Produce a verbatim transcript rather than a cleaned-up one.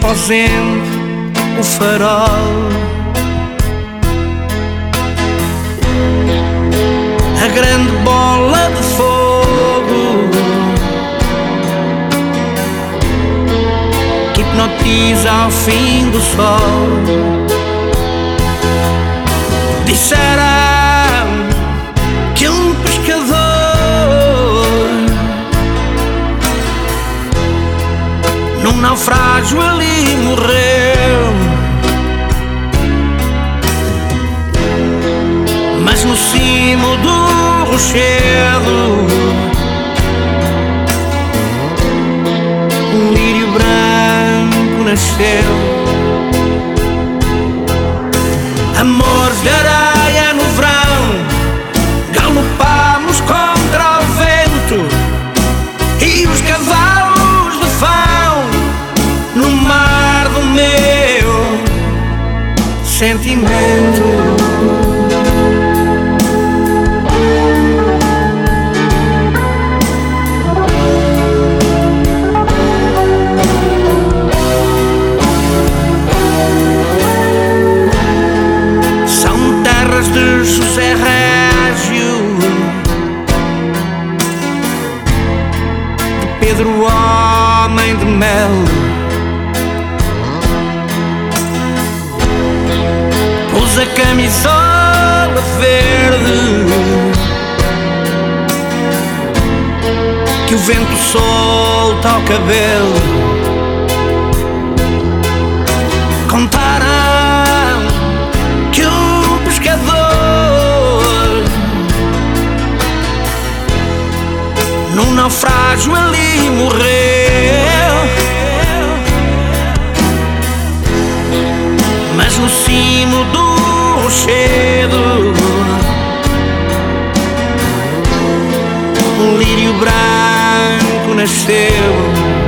esposente o farol. A grande bola de fogo que hipnotiza ao fim do sol. Disseram que um pescador num naufrágio ali morreu, mas no cimo do rochedo um lírio branco nasceu. Amores de areia no verão, galopamos contra o vento e os cavalos de fão no mar do meu sentimento. De José Régio, de Pedro homem de mel, pôs a camisola verde que o vento solta ao cabelo. Contaram que o pescador num naufrágio ali morreu, mas no cimo do rochedo um lírio branco nasceu.